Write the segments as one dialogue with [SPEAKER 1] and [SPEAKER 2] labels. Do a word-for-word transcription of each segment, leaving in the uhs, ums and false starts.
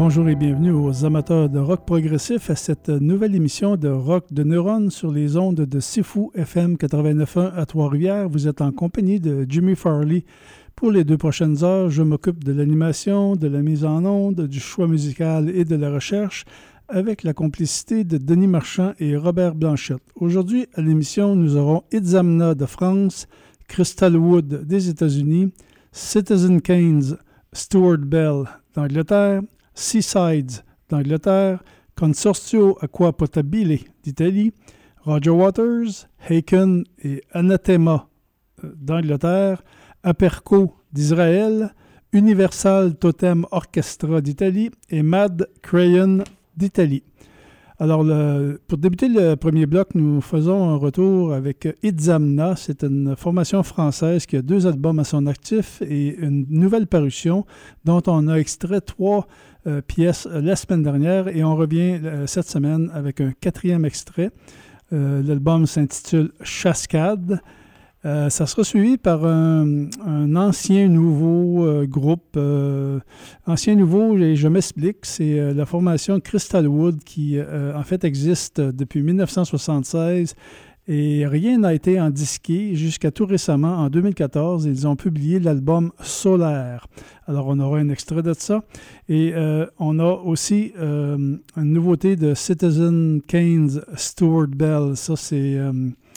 [SPEAKER 1] bonjour et bienvenue aux amateurs de rock progressif à cette nouvelle émission de Rock de Neurones sur les ondes de Sifu F M quatre-vingt-neuf point un à Trois-Rivières. Vous êtes en compagnie de Jimmy Farley. Pour les deux prochaines heures, je m'occupe de l'animation, de la mise en onde, du choix musical et de la recherche avec la complicité de Denis Marchand et Robert Blanchette. Aujourd'hui, à l'émission, nous aurons Itzamna de France, Crystal Wood des États-Unis, Citizen Kane's Stuart Bell d'Angleterre, Seasides d'Angleterre, Consortio Acqua Potabile d'Italie, Roger Waters, Haken et Anathema d'Angleterre, Aperco d'Israël, Universal Totem Orchestra d'Italie et Mad Crayon d'Italie. Alors, le, pour débuter le premier bloc, nous faisons un retour avec Itzamna. C'est une formation française qui a deux albums à son actif et une nouvelle parution dont on a extrait trois euh, pièces la semaine dernière et on revient euh, cette semaine avec un quatrième extrait. Euh, l'album s'intitule Cascade. Euh, ça sera suivi par un, un ancien nouveau euh, groupe. Euh, ancien nouveau, et je m'explique, c'est euh, la formation Crystal Wood qui euh, en fait existe depuis dix-neuf cent soixante-seize et rien n'a été en disqué jusqu'à tout récemment, en deux mille quatorze. Ils ont publié l'album Solaire. Alors on aura un extrait de ça. Et euh, on a aussi euh, une nouveauté de Citizen Kane's Stuart Bell. Ça c'est... Euh,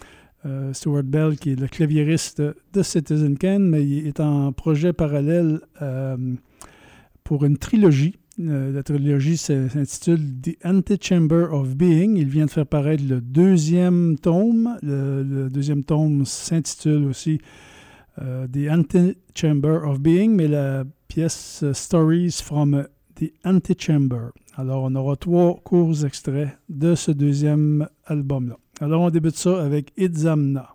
[SPEAKER 1] Euh, Stuart Bell, qui est le claviériste de Citizen Kane, mais il est en projet parallèle euh, pour une trilogie. Euh, la trilogie s'intitule The Antechamber of Being. Il vient de faire paraître le deuxième tome. Le, le deuxième tome s'intitule aussi euh, The Antechamber of Being, mais la pièce uh, Stories from The Antechamber. Alors, on aura trois courts extraits de ce deuxième album-là. Alors, on débute ça avec Itzamna.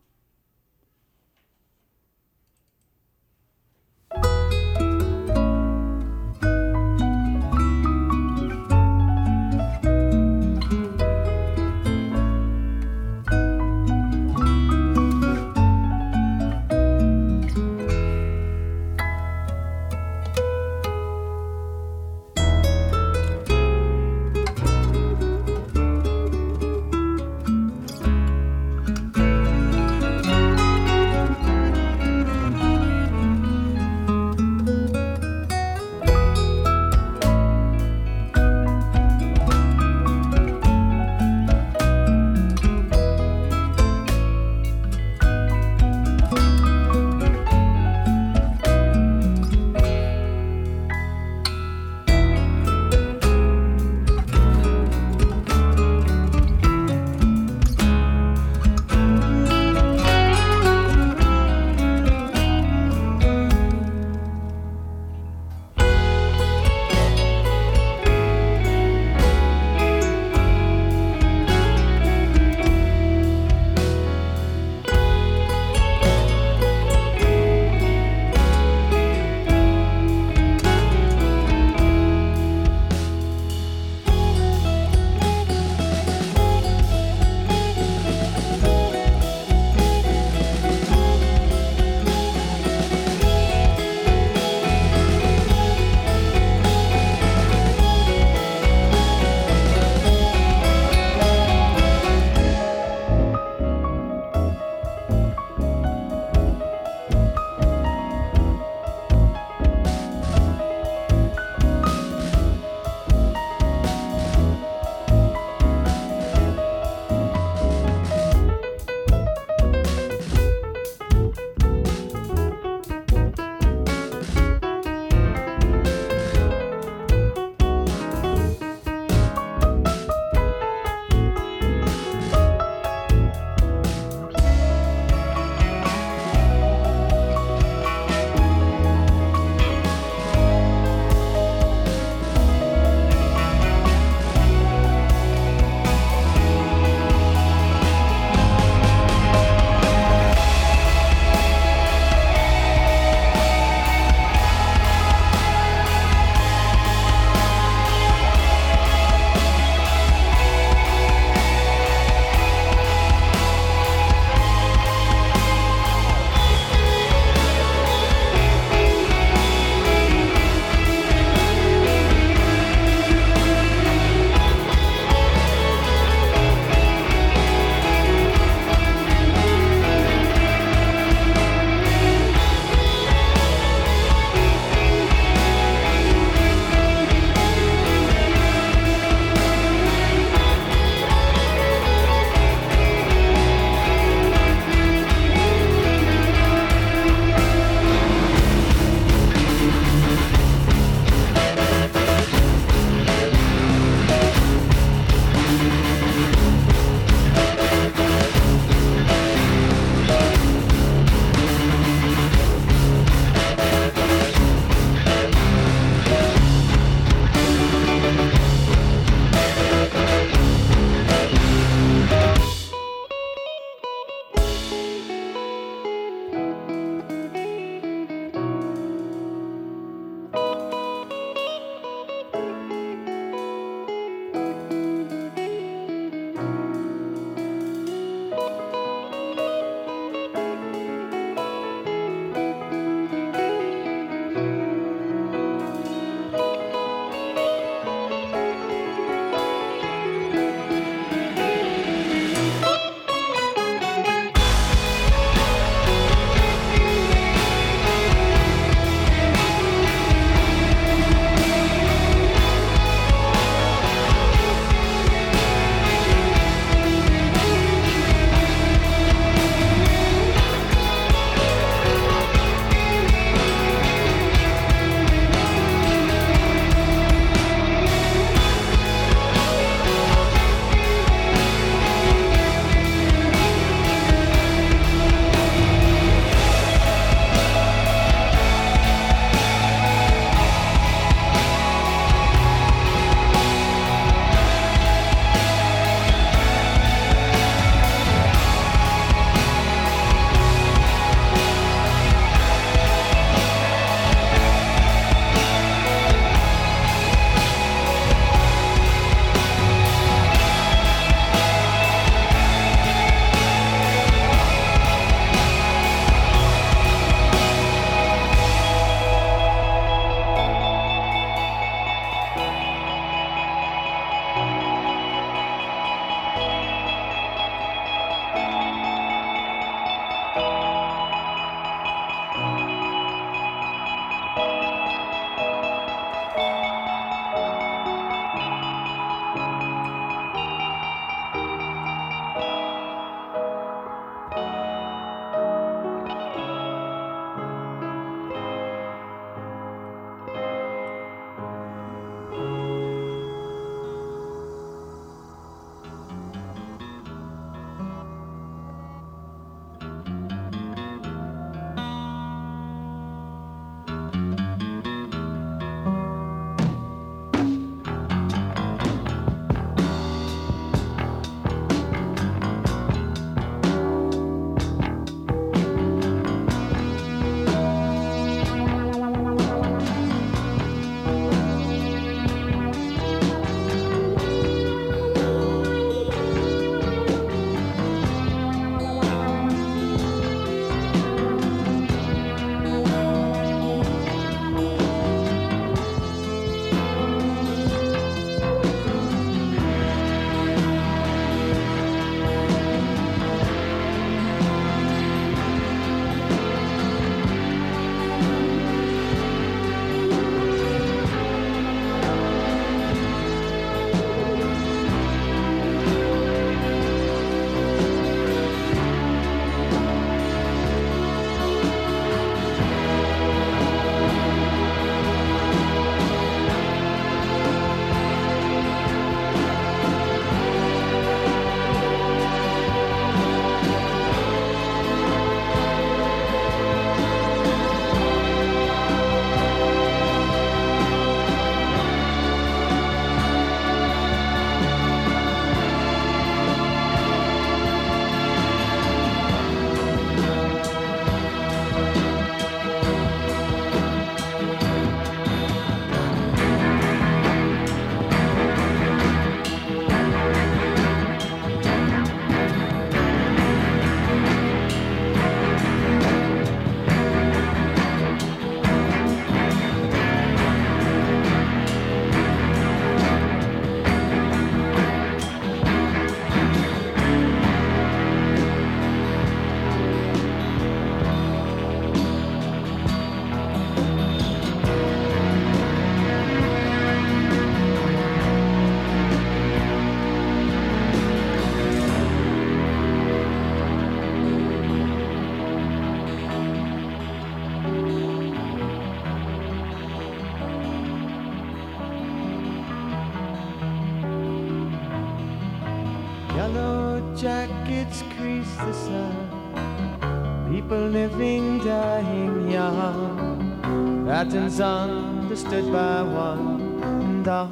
[SPEAKER 2] the sun. People living, dying young. Patterns understood by one and all.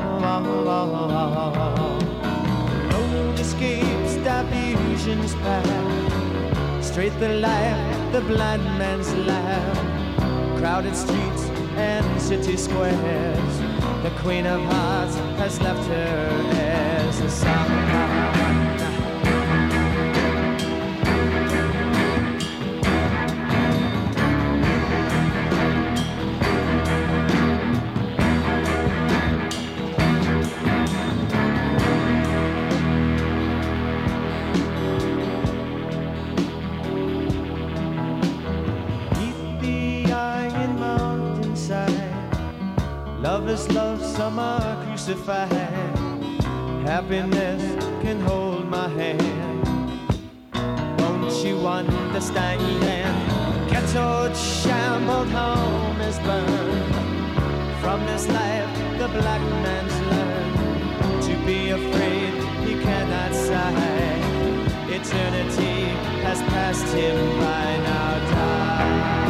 [SPEAKER 2] Road escapes, diffusions pass. Straight the life, the blind man's laugh. Crowded streets and city squares. The Queen of Hearts has left her as a song. Lovers love, some are crucified. Happiness can hold my hand. Won't you understand? Ghetto shambled, home is burned. From this life the black man's learned to be afraid he cannot sigh. Eternity has passed him by now. Die.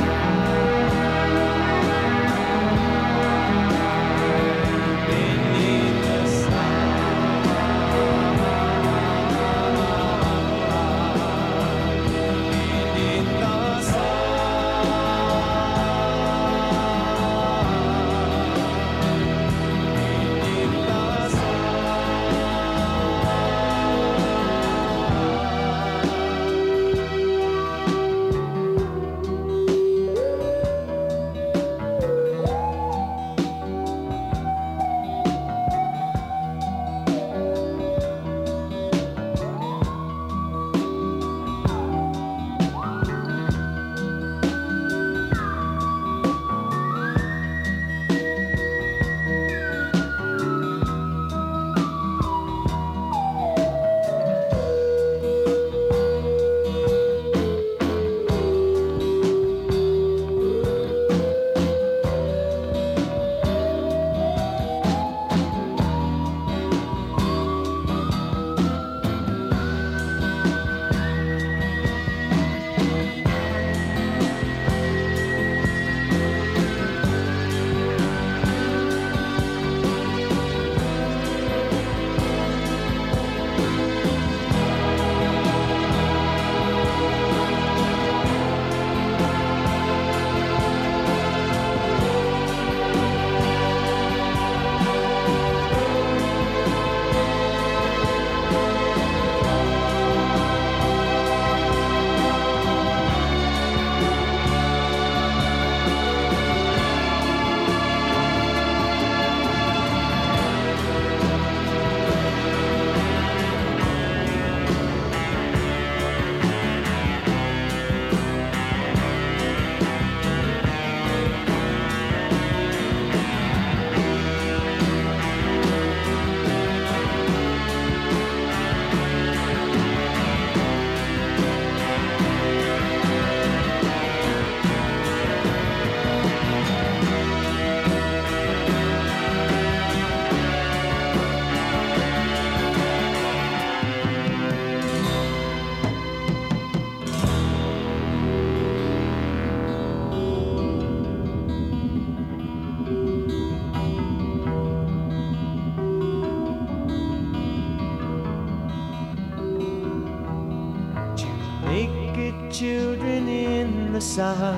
[SPEAKER 2] Children in the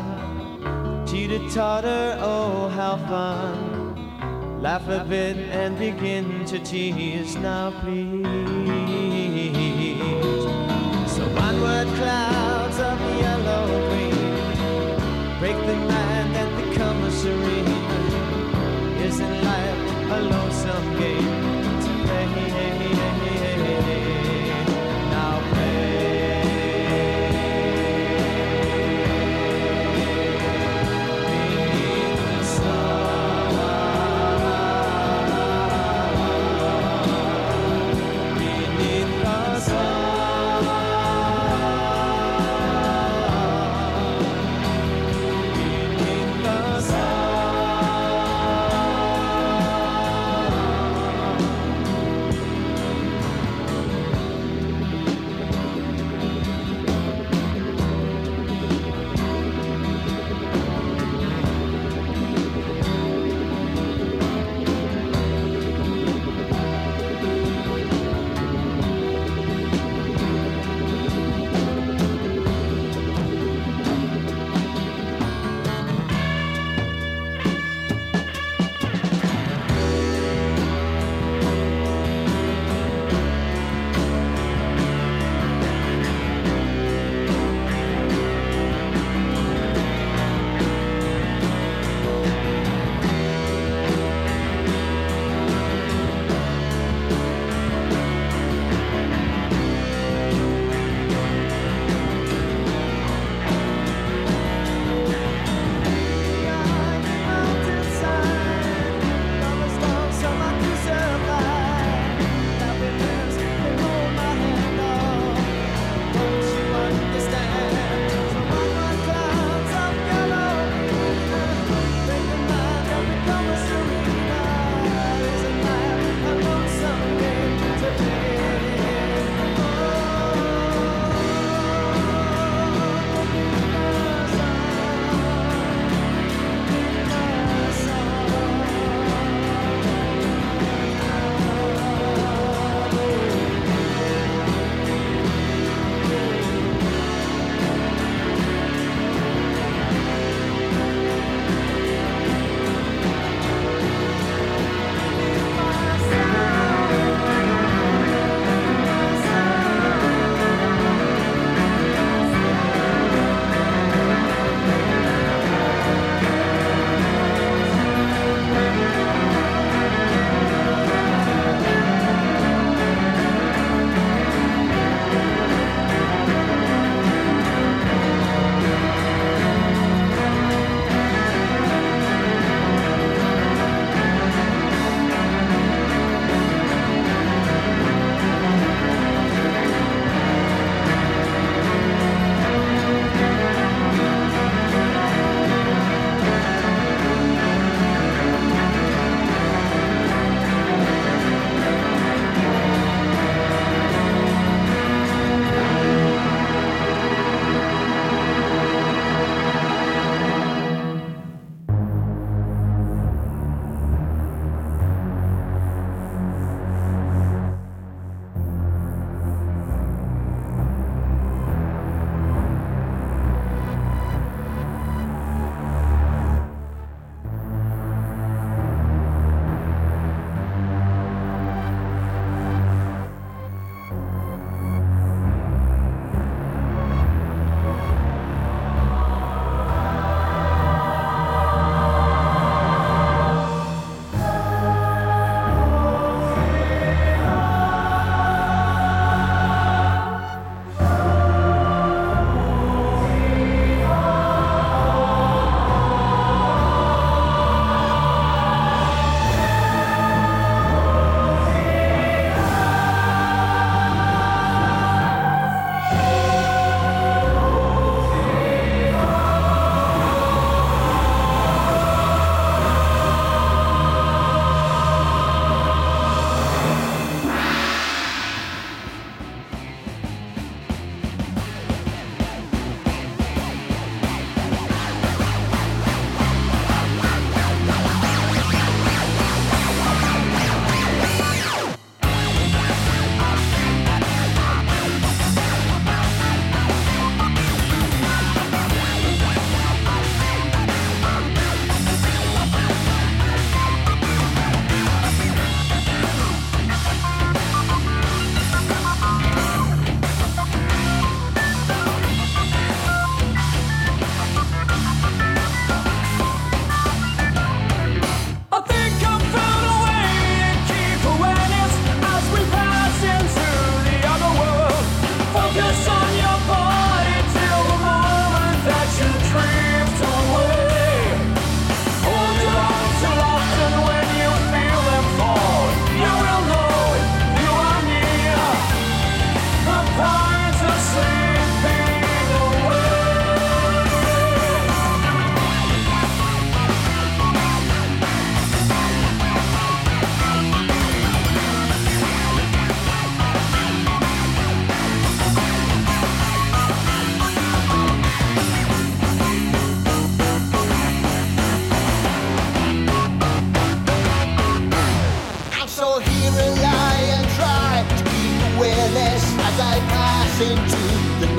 [SPEAKER 2] sun, teeter-totter, oh how fun. Laugh a bit and begin to tease now please. So onward clouds of yellow green, break the mind and become a serene. Isn't life a lonesome game to play? Now play. Sun.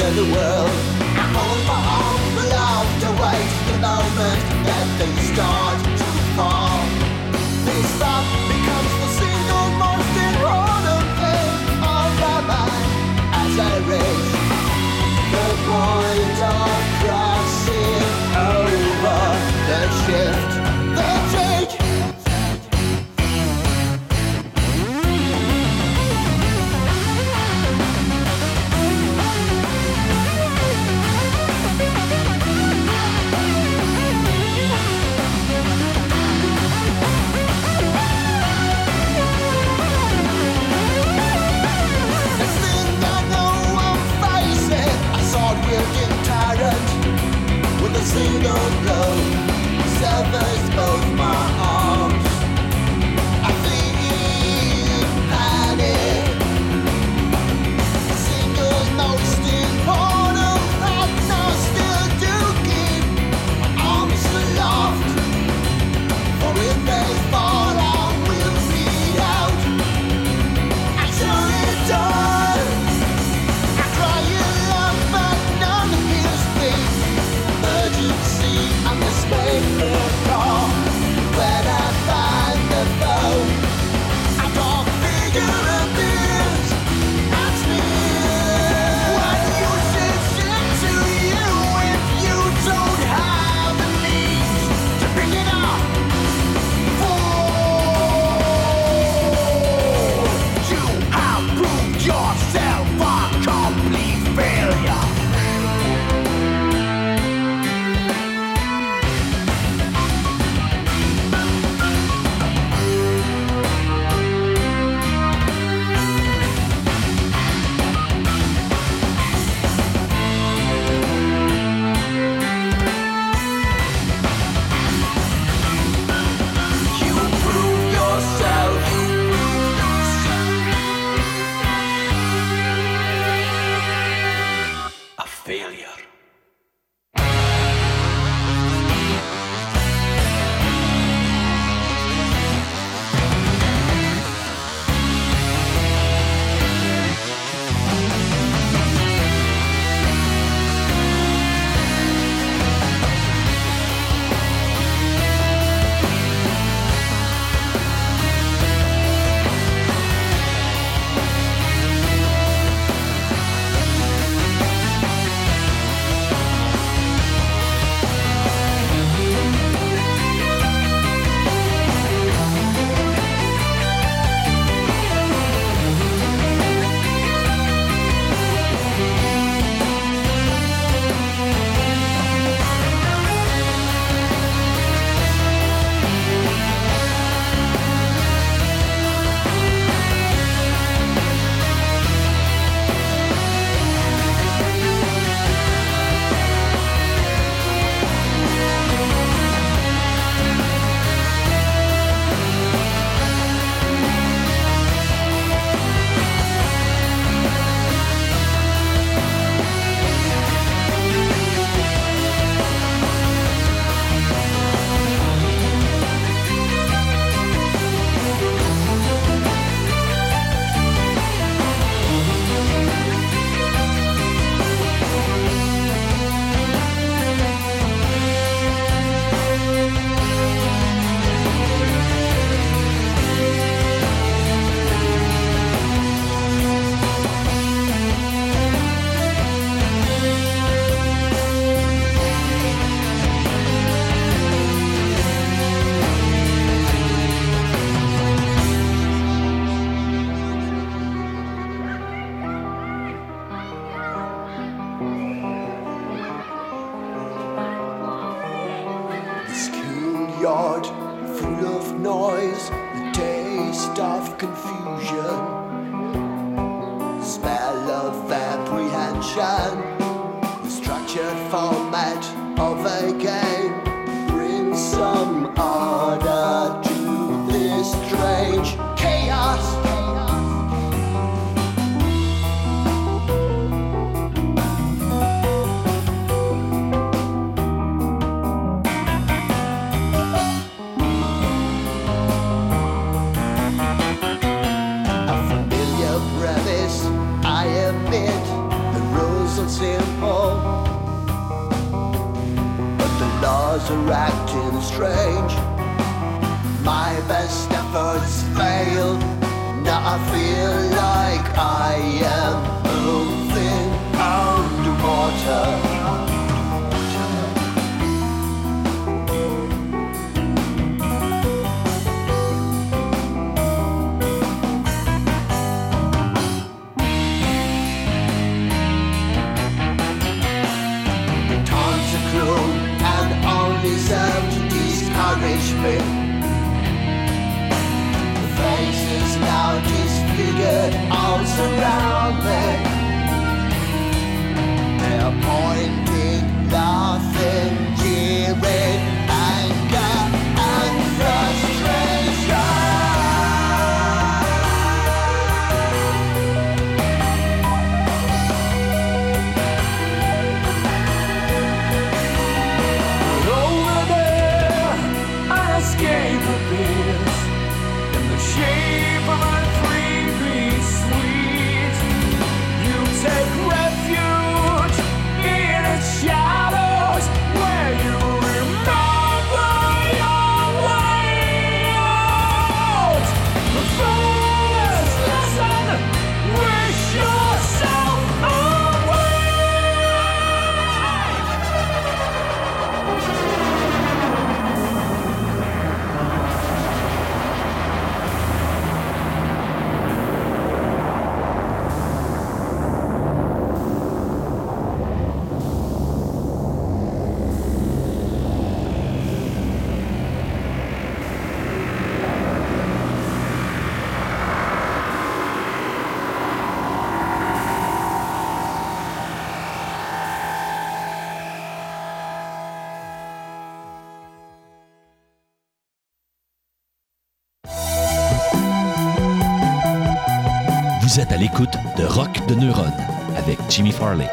[SPEAKER 3] the world. I'm on my own, but love to wait the moment that they start to fall. This love becomes the single most important thing on my mind as I reach the point of crossing over the shift, the change. With a single blow, severs both my arms. I feel panic. The single most important thought now still to keep my arms aloft. For if they fall, I will bleed out. Actually done. I cry in love, but none hears me. Emergency, I'm the space call. When I find the phone, I don't figure appears. That's me. What use is it to you if you don't have the means to bring it up? Oh, you have proved yourself a complete failure. You prove yourself a failure. Schoolyard full of noise, the taste of confusion, smell of apprehension, the structured format of a game brings some order to this strange chaos. Say simple, but the laws are acting strange. My best efforts failed. Now I feel like I am moving underwater. And only serve to discourage me. The faces now disfigured all surround me. They're pointing, laughing, jeering, anger and frustration.
[SPEAKER 4] Escape appears in the shape of a three-piece suite. You take refuge in its shadows, where you remember your way out. The foolish lesson, wish yourself away.
[SPEAKER 5] Vous êtes à l'écoute de Rock de Neuron avec Jimmy Farley.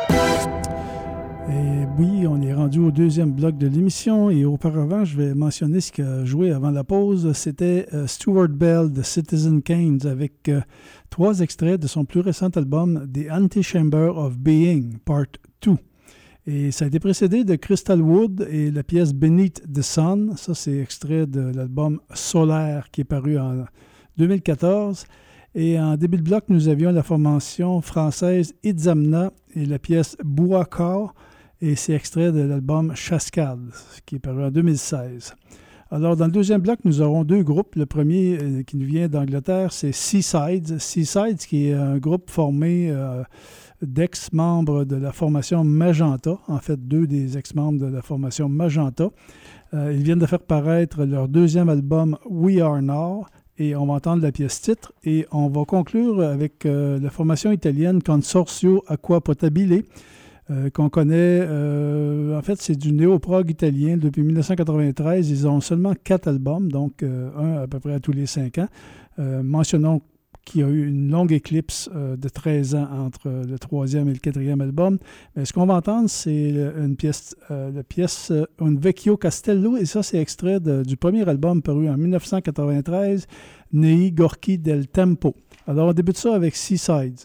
[SPEAKER 1] Et oui, on est rendu au deuxième bloc de l'émission et auparavant, je vais mentionner ce qu'il a joué avant la pause. C'était euh, Stuart Bell de Citizen Kane avec euh, trois extraits de son plus récent album The Antichamber of Being, Part deux. Et ça a été précédé de Crystal Wood et la pièce Beneath the Sun. Ça, c'est extrait de l'album Solaire qui est paru en deux mille quatorze. Et en début de bloc, nous avions la formation française Itzamna et la pièce Bouakar, et c'est extrait de l'album Cascade, qui est paru en deux mille seize. Alors, dans le deuxième bloc, nous aurons deux groupes. Le premier euh, qui nous vient d'Angleterre, c'est Seasides. Seasides, qui est un groupe formé euh, d'ex-membres de la formation Magenta, en fait, deux des ex-membres de la formation Magenta. Euh, ils viennent de faire paraître leur deuxième album We Are Now, et on va entendre la pièce titre, et on va conclure avec euh, la formation italienne Consorzio Acqua Potabile, euh, qu'on connaît, euh, en fait c'est du néo-prog italien depuis dix-neuf cent quatre-vingt-treize. Ils ont seulement quatre albums, donc euh, un à peu près à tous les cinq ans. Euh, mentionnons qu'il y a eu une longue éclipse euh, de treize ans entre le troisième et le quatrième album. Mais ce qu'on va entendre, c'est une pièce, euh, la pièce euh, Un Vecchio Castello, et ça, c'est extrait de, du premier album paru en dix-neuf cent quatre-vingt-treize, Nei Gorchi del Tempo. Alors, on débute ça avec Seasides.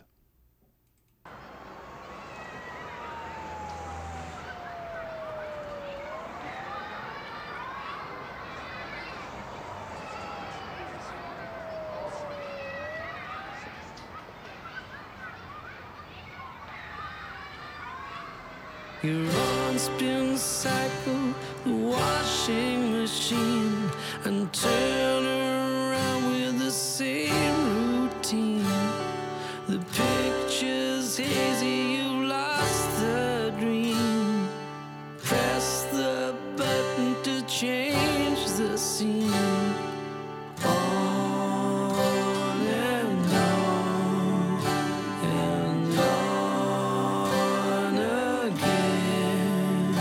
[SPEAKER 4] Your on-spin cycle, the washing machine, and turn around with the same routine. The picture's hazy, you lost the dream. Press the button to change the scene. On and on and on again.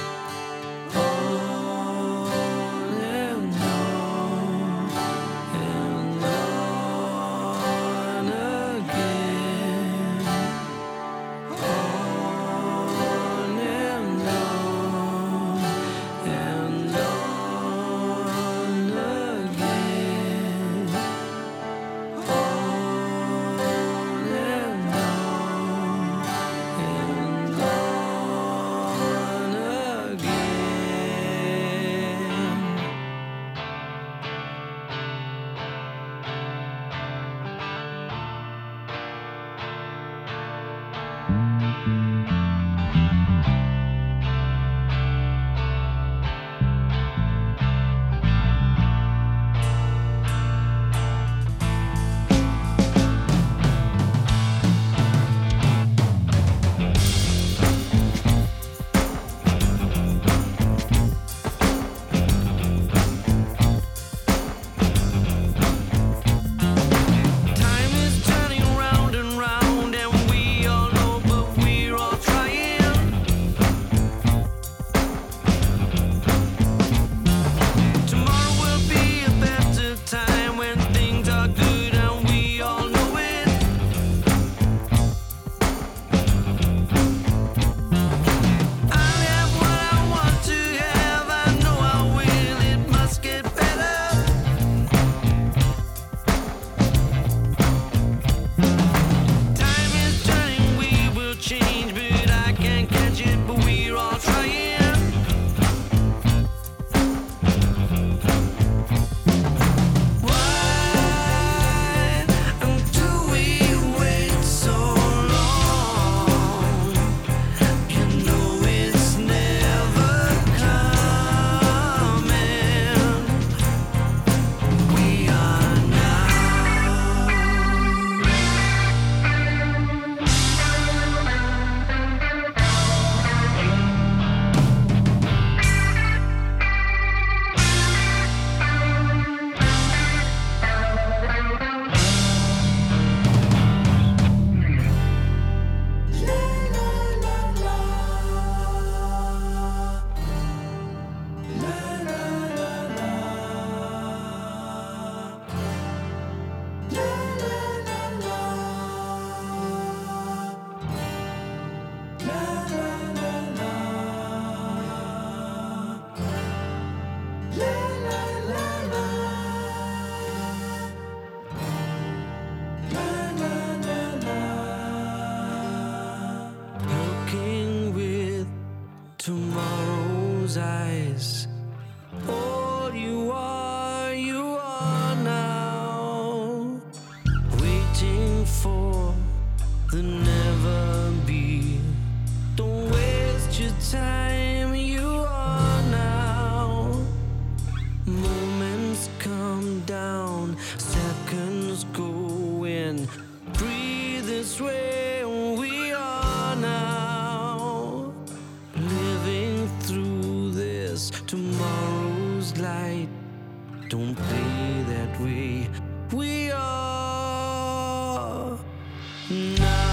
[SPEAKER 4] On and on and on again. On and on and on again. tomorrow's eyes. All you are, you are now. Waiting for the never be. Don't waste your time, you are now. Moments come down, seconds go in. Breathe this way, we are now. Living through this tomorrow's light. Don't play that way, we are now.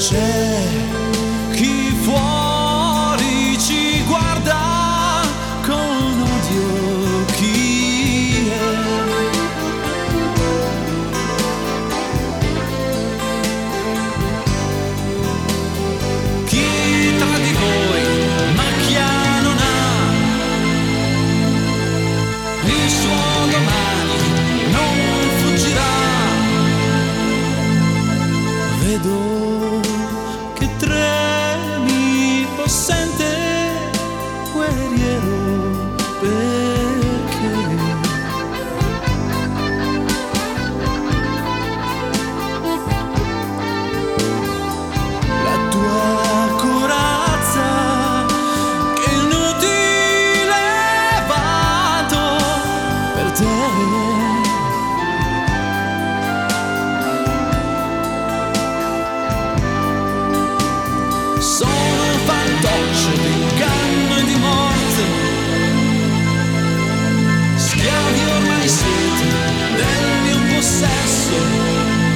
[SPEAKER 4] C'è chi fuori ci guarda con odio, chi è? Chi tra di voi macchia non ha, il suo domani non fuggirà. Vedo tremi possente, guerriero, perché la tua corazza che inutile vado per te. D'inganno e di morte, schiavi ormai siete del mio possesso.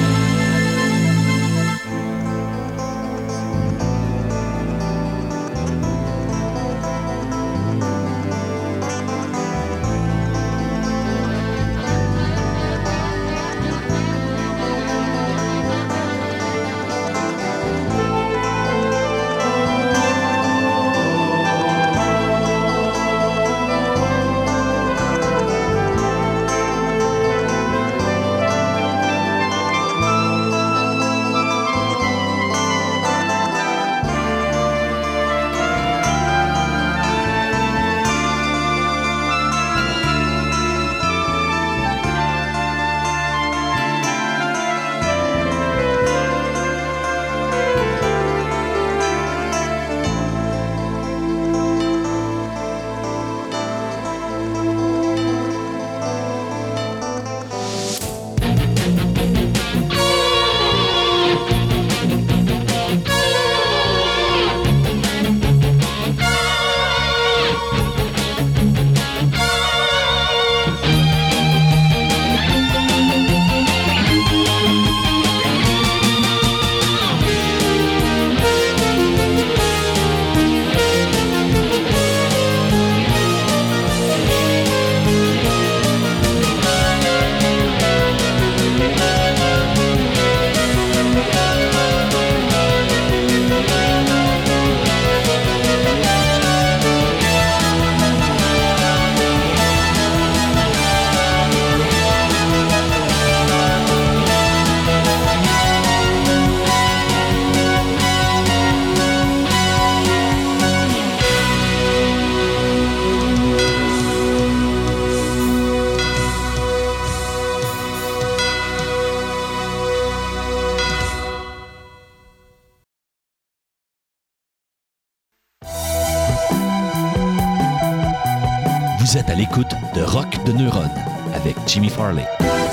[SPEAKER 5] Vous êtes à l'écoute de Rock de Neuronne avec Jimmy Farley.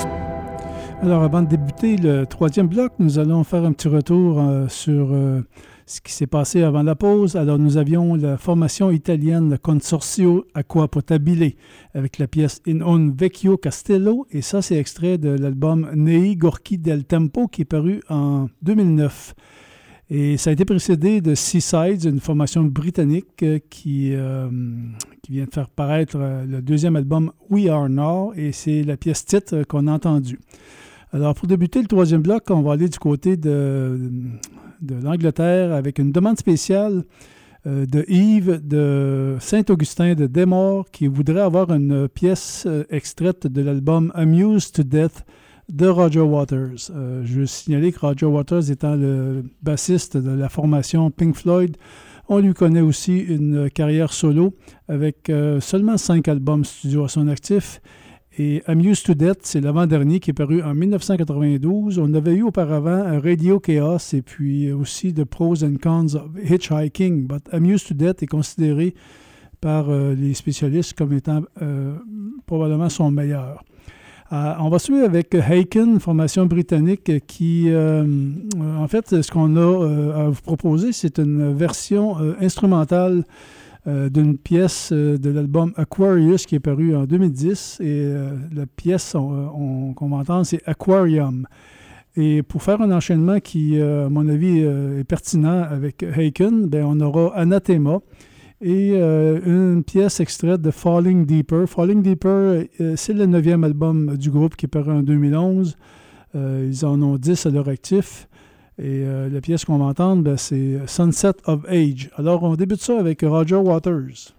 [SPEAKER 1] Alors, avant de débuter le troisième bloc, nous allons faire un petit retour euh, sur euh, ce qui s'est passé avant la pause. Alors, nous avions la formation italienne, le Consorzio Acqua Potabile, avec la pièce In un vecchio castello, et ça, c'est extrait de l'album Nei Gorchi del Tempo, qui est paru en deux mille neuf. Et ça a été précédé de Seasides, une formation britannique euh, qui, euh, qui vient de faire paraître euh, le deuxième album We Are Now, et c'est la pièce titre qu'on a entendue. Alors, pour débuter le troisième bloc, on va aller du côté de, de l'Angleterre avec une demande spéciale euh, de Yves de Saint-Augustin de Desmaures qui voudrait avoir une pièce euh, extraite de l'album Amused to Death de Roger Waters. Euh, je veux signaler que Roger Waters étant le bassiste de la formation Pink Floyd, on lui connaît aussi une carrière solo avec euh, seulement cinq albums studio à son actif. Et Amused to Death, c'est l'avant-dernier qui est paru en dix-neuf cent quatre-vingt-douze. On avait eu auparavant Radio Chaos et puis aussi The Pros and Cons of Hitchhiking. But Amused to Death est considéré par euh, les spécialistes comme étant euh, probablement son meilleur. Euh, on va suivre avec Haken, formation britannique qui, euh, en fait, ce qu'on a euh, à vous proposer, c'est une version euh, instrumentale euh, d'une pièce euh, de l'album Aquarius qui est paru en deux mille dix. Et euh, la pièce on, on, qu'on va entendre, c'est Aquarium. Et pour faire un enchaînement qui, euh, à mon avis, euh, est pertinent avec Haken, ben, on aura Anathema et euh, une pièce extraite de Falling Deeper. Falling Deeper, euh, c'est le neuvième album du groupe qui est paru en deux mille onze. Euh, ils en ont dix à leur actif. Et euh, la pièce qu'on va entendre, ben, c'est Sunset of Age. Alors, on débute ça avec Roger Waters.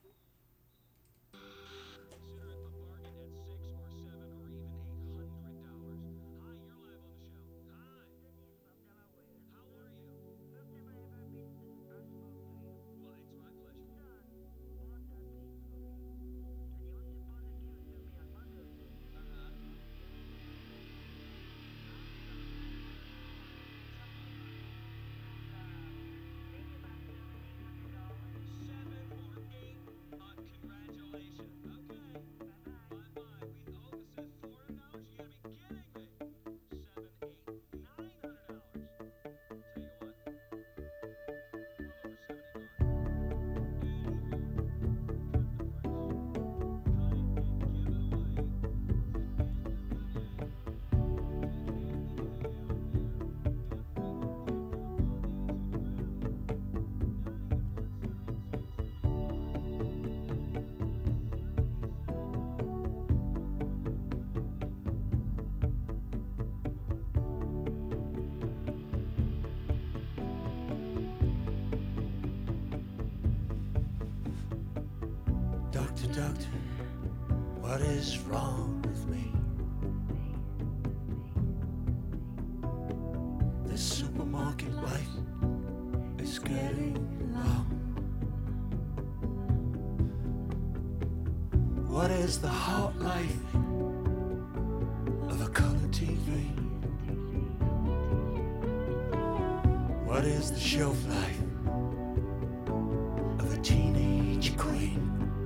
[SPEAKER 3] Doctor, doctor, what is wrong with me? This supermarket life is getting long. What is the hot life of a color T V? What is the shelf life of a teenage queen?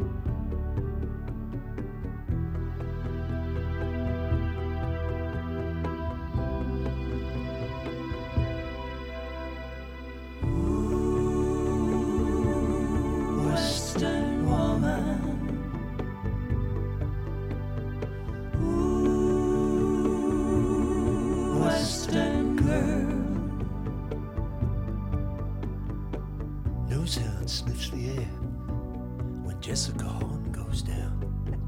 [SPEAKER 3] Jessica Horn goes down.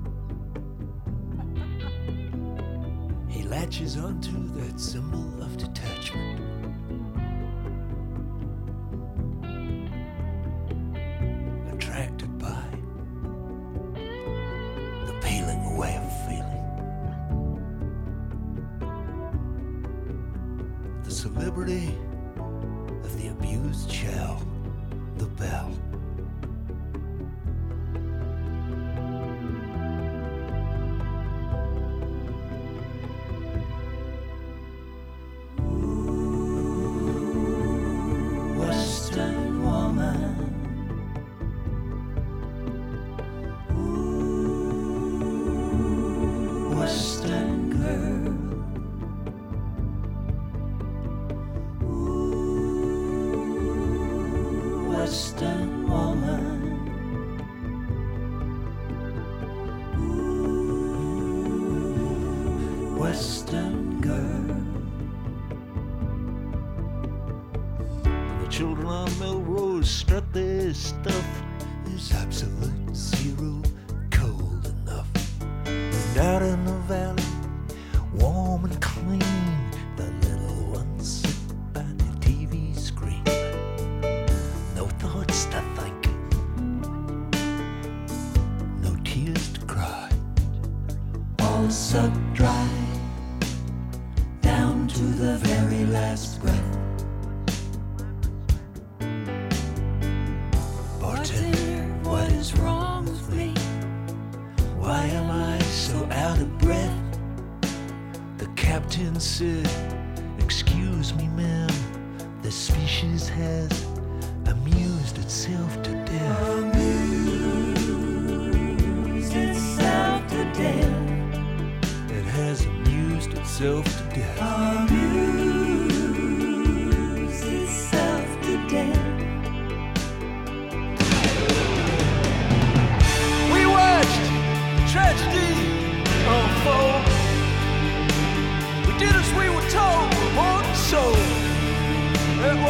[SPEAKER 3] He latches onto that symbol of detachment. Attracted by the peeling away of feeling. The celebrity of the abused shell, the bell.
[SPEAKER 4] Tragedy unfold. We did as we were told.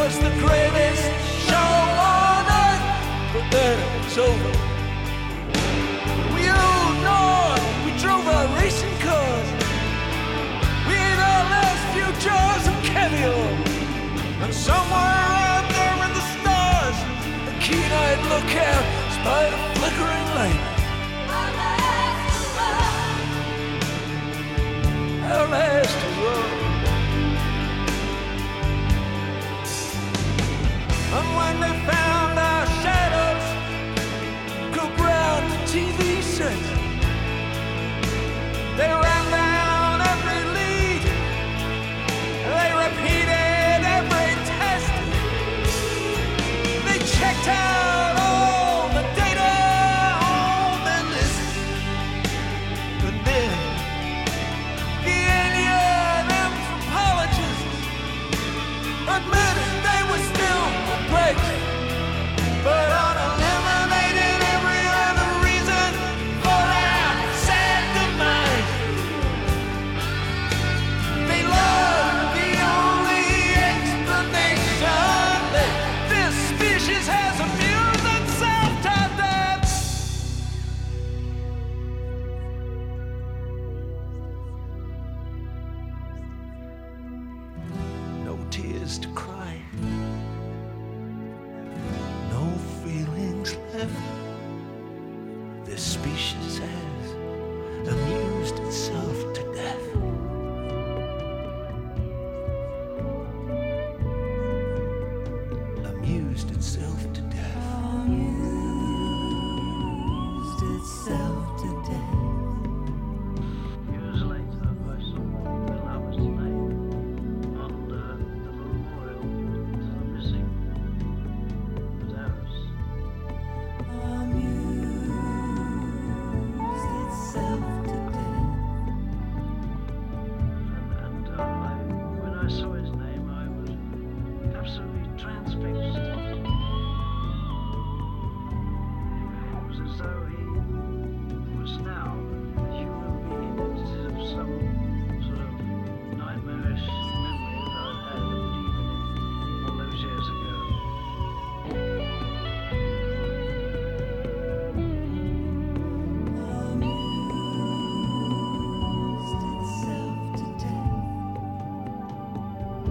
[SPEAKER 4] was the greatest show on earth, but then it's over. We rode north, we drove our racing cars, we ate our last few jars of caviar, and somewhere out there in the stars, a keen-eyed lookout spied a flickering light. Our last run. And when they found our shadows go round the T V set, they ran down every lead, they repeated every test, they checked out all the data on their list, and then the alien anthropologists admitted they were still great, but uneliminated every other reason for our sad demise. They love the only explanation that this species has amused itself to death. No tears to cry, no feelings left. This species has amused itself to death. Amused itself to death. Amused itself to death.
[SPEAKER 6] Years later, I saw the lover's name on the, the memorial to the missing Paris.
[SPEAKER 3] Amused itself to death.
[SPEAKER 6] And, and uh, I, when I saw his name, I was absolutely transfixed. It was as though he was now a human being instead of some sort of nightmarish memory that I'd had of believing in all those years ago.
[SPEAKER 3] Amused itself to death.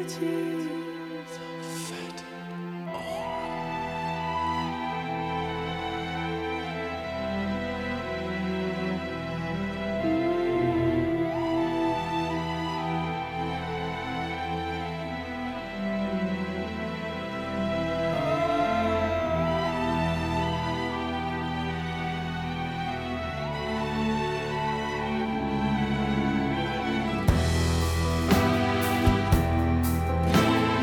[SPEAKER 3] Thank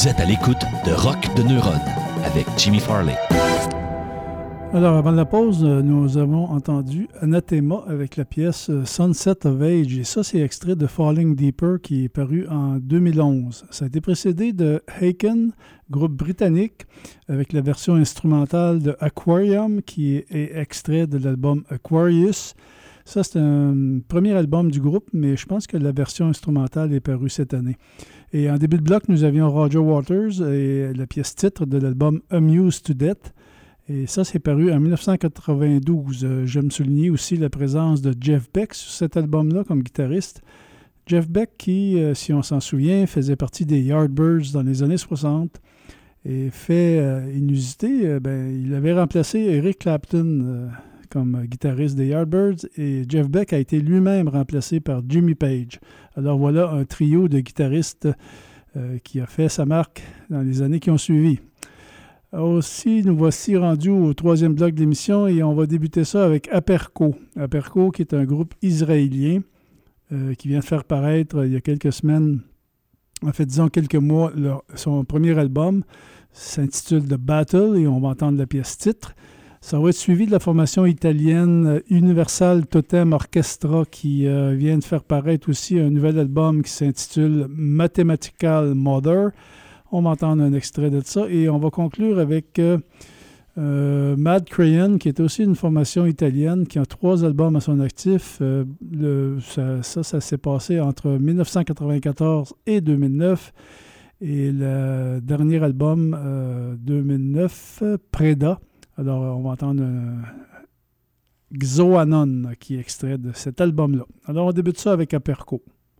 [SPEAKER 5] Vous êtes à l'écoute de Rock de Neuronne avec Jimmy Farley.
[SPEAKER 1] Alors, avant la pause, nous avons entendu Anathema avec la pièce Sunset of Age. Et ça, c'est extrait de Falling Deeper qui est paru en deux mille onze. Ça a été précédé de Haken, groupe britannique, avec la version instrumentale de Aquarium qui est, est extrait de l'album Aquarius. Ça, c'est un premier album du groupe, mais je pense que la version instrumentale est parue cette année. Et en début de bloc, nous avions Roger Waters et la pièce titre de l'album Amused to Death. Et ça, c'est paru en dix-neuf cent quatre-vingt-douze. Je me soulignais aussi la présence de Jeff Beck sur cet album-là comme guitariste. Jeff Beck qui, euh, si on s'en souvient, faisait partie des Yardbirds dans les années soixante. Et fait euh, inusité, euh, ben, il avait remplacé Eric Clapton euh, comme guitariste des Yardbirds et Jeff Beck a été lui-même remplacé par Jimmy Page. Alors voilà un trio de guitaristes euh, qui a fait sa marque dans les années qui ont suivi. Aussi, nous voici rendus au troisième bloc de l'émission et on va débuter ça avec Aperco. Aperco, qui est un groupe israélien euh, qui vient de faire paraître euh, il y a quelques semaines, en fait, disons quelques mois, leur, son premier album s'intitule The Battle et on va entendre la pièce titre. Ça va être suivi de la formation italienne Universal Totem Orchestra qui euh, vient de faire paraître aussi un nouvel album qui s'intitule Mathematical Mother. On va entendre un extrait de ça et on va conclure avec euh, euh, Mad Crayon, qui est aussi une formation italienne qui a trois albums à son actif. Euh, le, ça, ça, ça s'est passé entre dix-neuf cent quatre-vingt-quatorze et deux mille neuf. Et le dernier album, euh, deux mille neuf, Preda. Alors, on va entendre un Xoanon qui est extrait de cet album-là. Alors, on débute ça avec Aperco.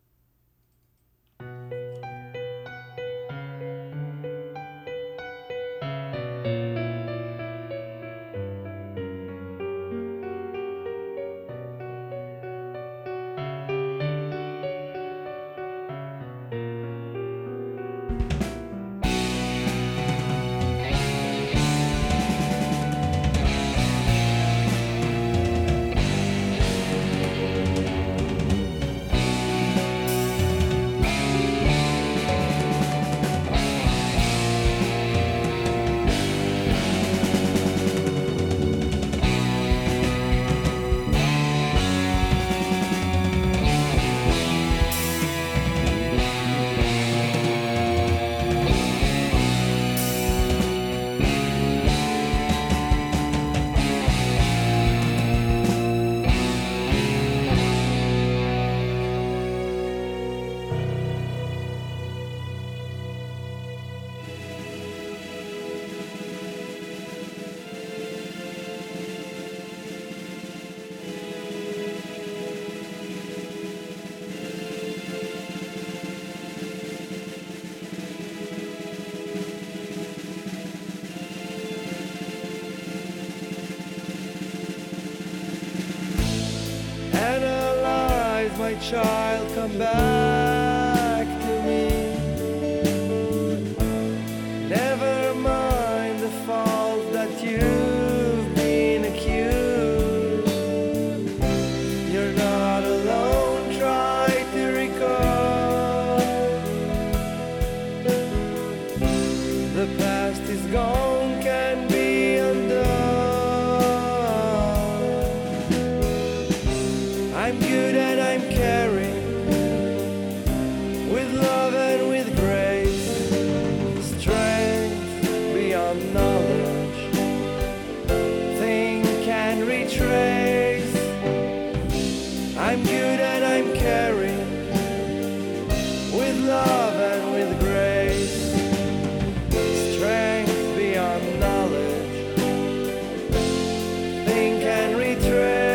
[SPEAKER 4] My child, come back to me. Never mind the fault that you've been accused. You're not alone, try to recall. The past is gone, can be undone. I'm good and I'm caring, with love and with grace, strength beyond knowledge, think and retrace. I'm good and I'm caring, with love and with grace, strength beyond knowledge, think and retrace.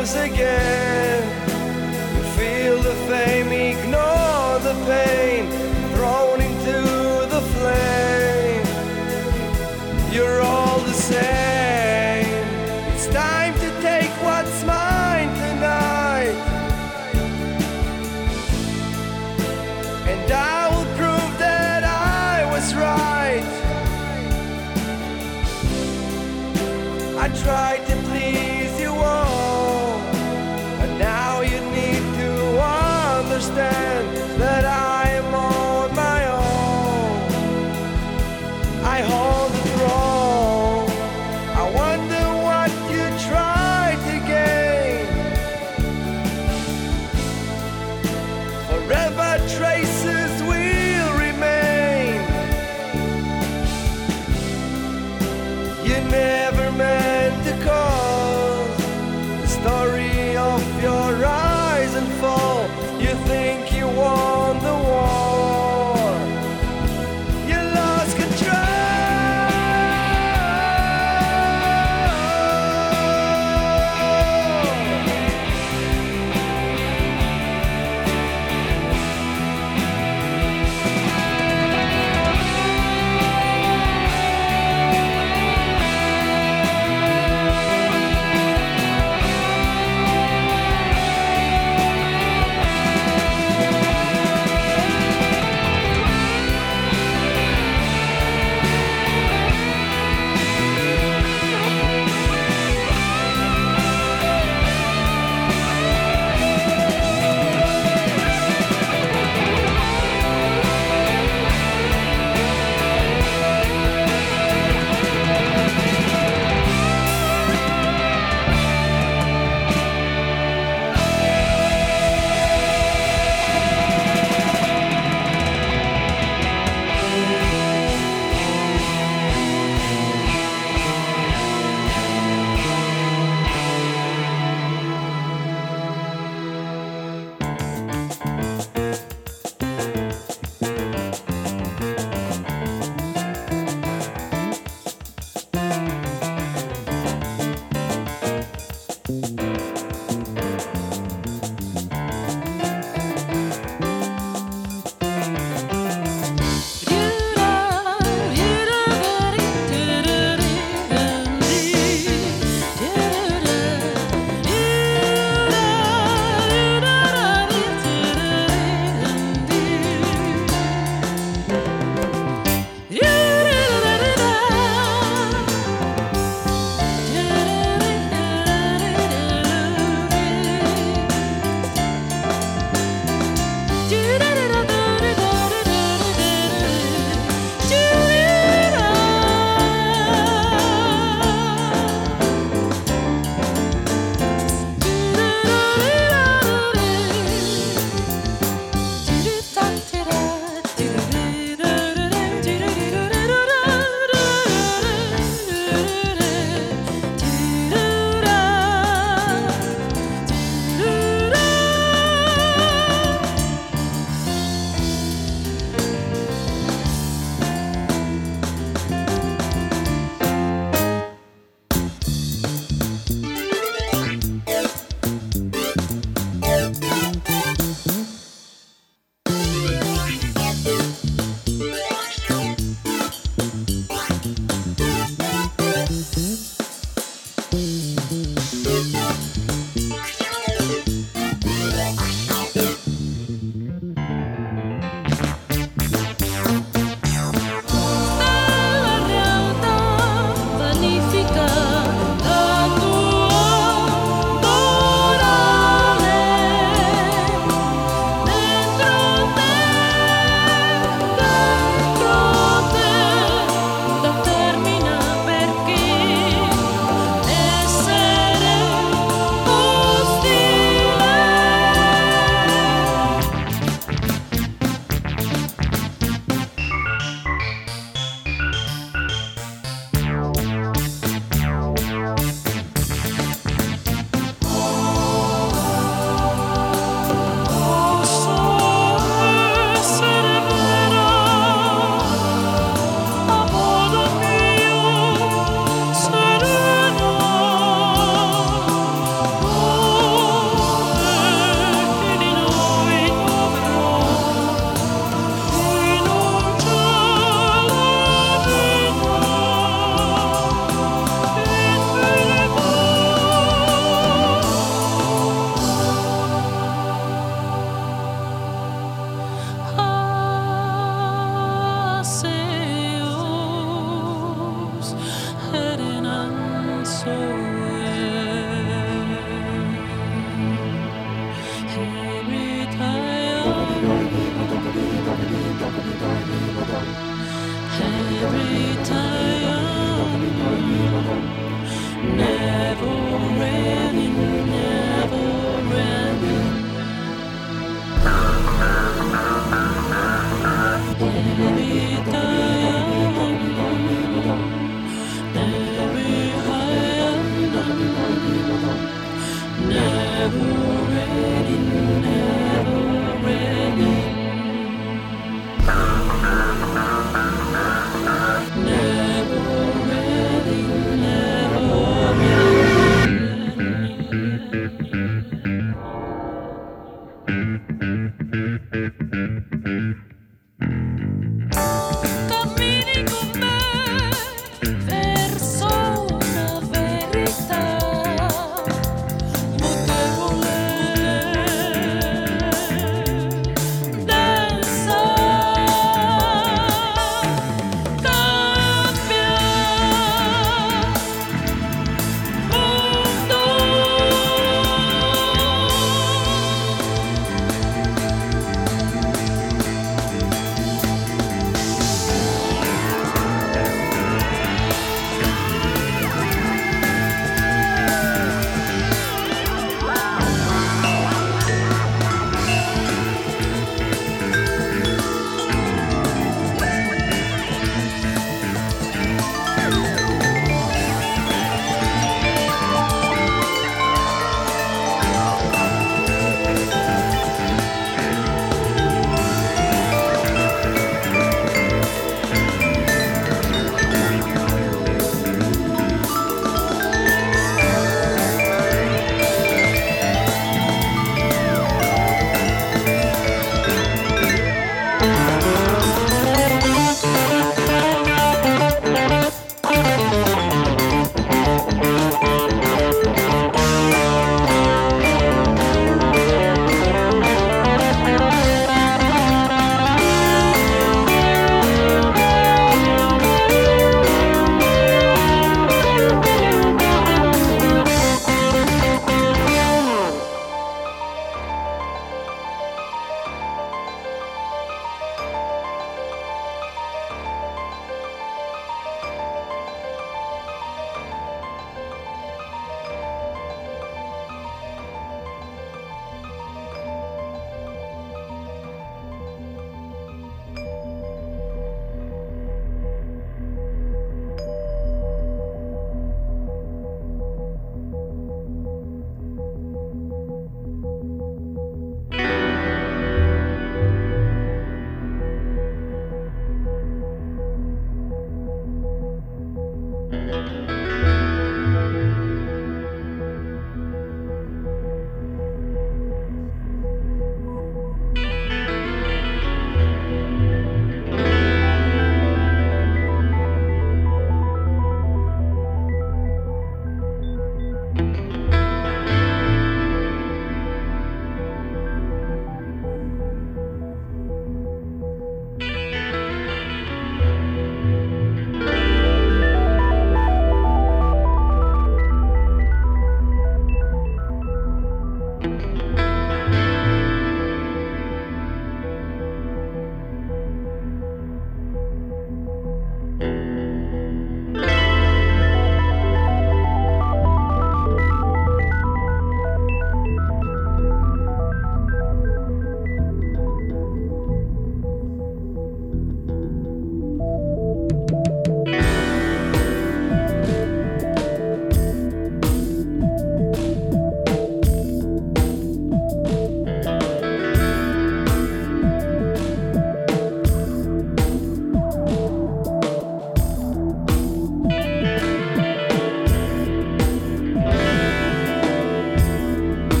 [SPEAKER 4] rose again. You feel the fame, ignore the pain, thrown into the flame. You're all the same. It's time to take what's mine tonight, and I will prove that I was right. I tried to please you all, and now you need to understand that I am on my own. I hold the throne. I wonder what you tried to gain. Forever traces will remain. You never meant to cause the story of your rise and fall. You think you won the war. You lost control.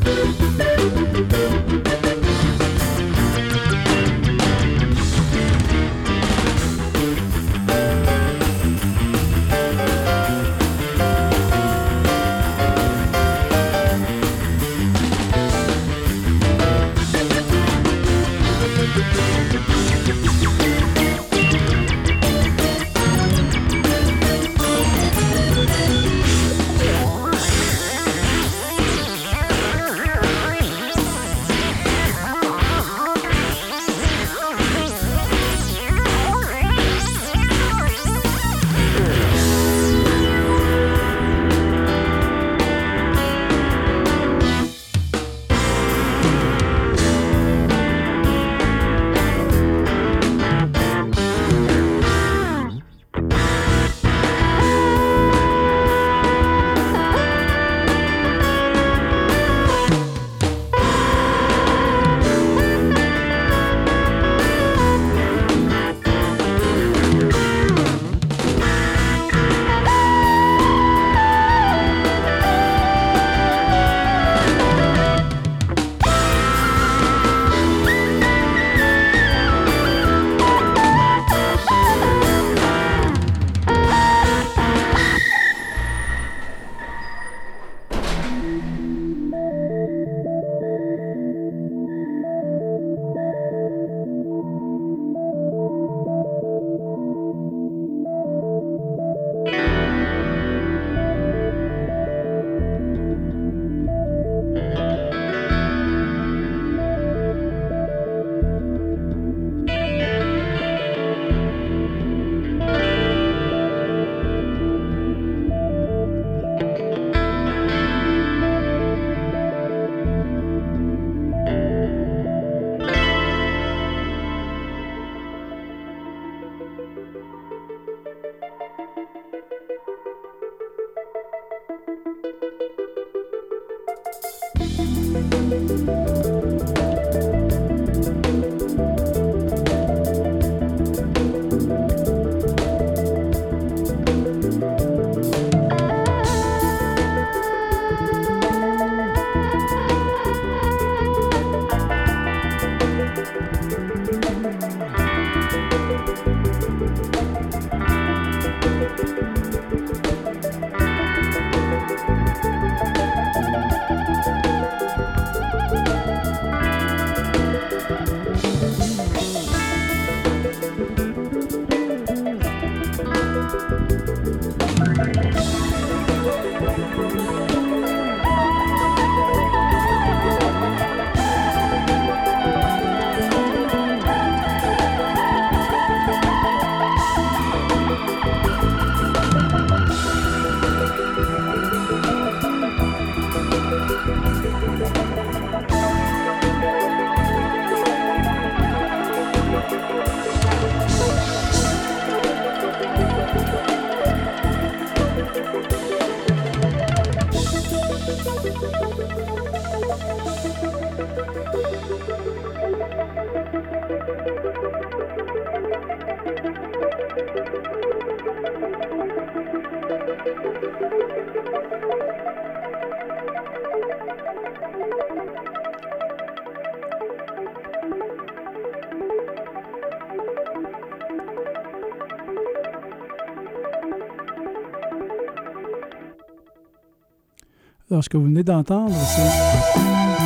[SPEAKER 1] Alors, ce que vous venez d'entendre, c'est...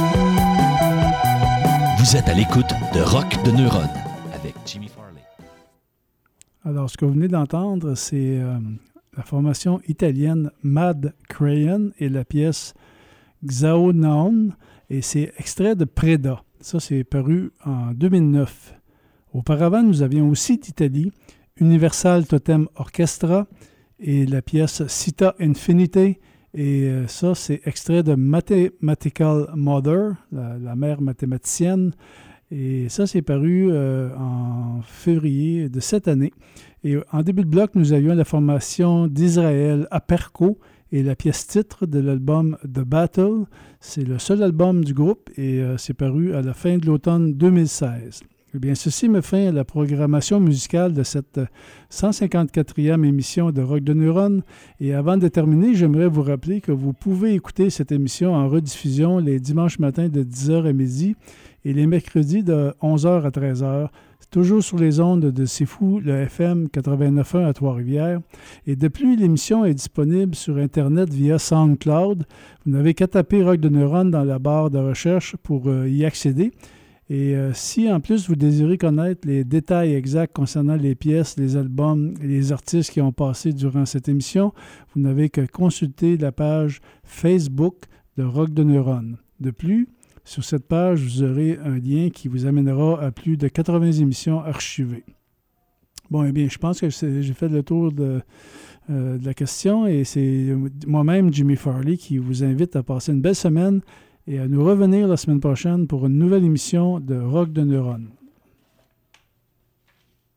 [SPEAKER 5] Vous êtes à l'écoute de Rock de Neuronne avec Jimmy Farley.
[SPEAKER 1] Alors, ce que vous venez d'entendre, c'est euh, la formation italienne Mad Crayon et la pièce Xao Naon, et c'est extrait de Preda. Ça, c'est paru en deux mille neuf. Auparavant, nous avions aussi d'Italie Universal Totem Orchestra et la pièce Città Infinite. Et euh, ça, c'est extrait de Mathematical Mother, la, la mère mathématicienne. Et ça, c'est paru euh, en février de cette année. Et en début de bloc, nous avions la formation d'Israël Aperco et la pièce titre de l'album The Battle. C'est le seul album du groupe et euh, c'est paru à la fin de l'automne deux mille seize. Eh bien, ceci me fait la programmation musicale de cette cent cinquante-quatrième émission de Rock de Neuronne. Et avant de terminer, j'aimerais vous rappeler que vous pouvez écouter cette émission en rediffusion les dimanches matins de dix heures à midi et les mercredis de onze heures à treize heures. C'est toujours sur les ondes de C'est Fou, le F M quatre-vingt-neuf point un à Trois-Rivières. Et de plus, l'émission est disponible sur Internet via SoundCloud. Vous n'avez qu'à taper Rock de Neuronne dans la barre de recherche pour euh, y accéder. Et euh, si en plus vous désirez connaître les détails exacts concernant les pièces, les albums et les artistes qui ont passé durant cette émission, vous n'avez que consulter la page Facebook de Rock de Neuronne. De plus, sur cette page, vous aurez un lien qui vous amènera à plus de quatre-vingts émissions archivées. Bon, eh bien, je pense que j'ai fait le tour de, euh, de la question et c'est moi-même, Jimmy Farley, qui vous invite à passer une belle semaine et à nous revenir la semaine prochaine pour une nouvelle émission de Rock de Neuronne.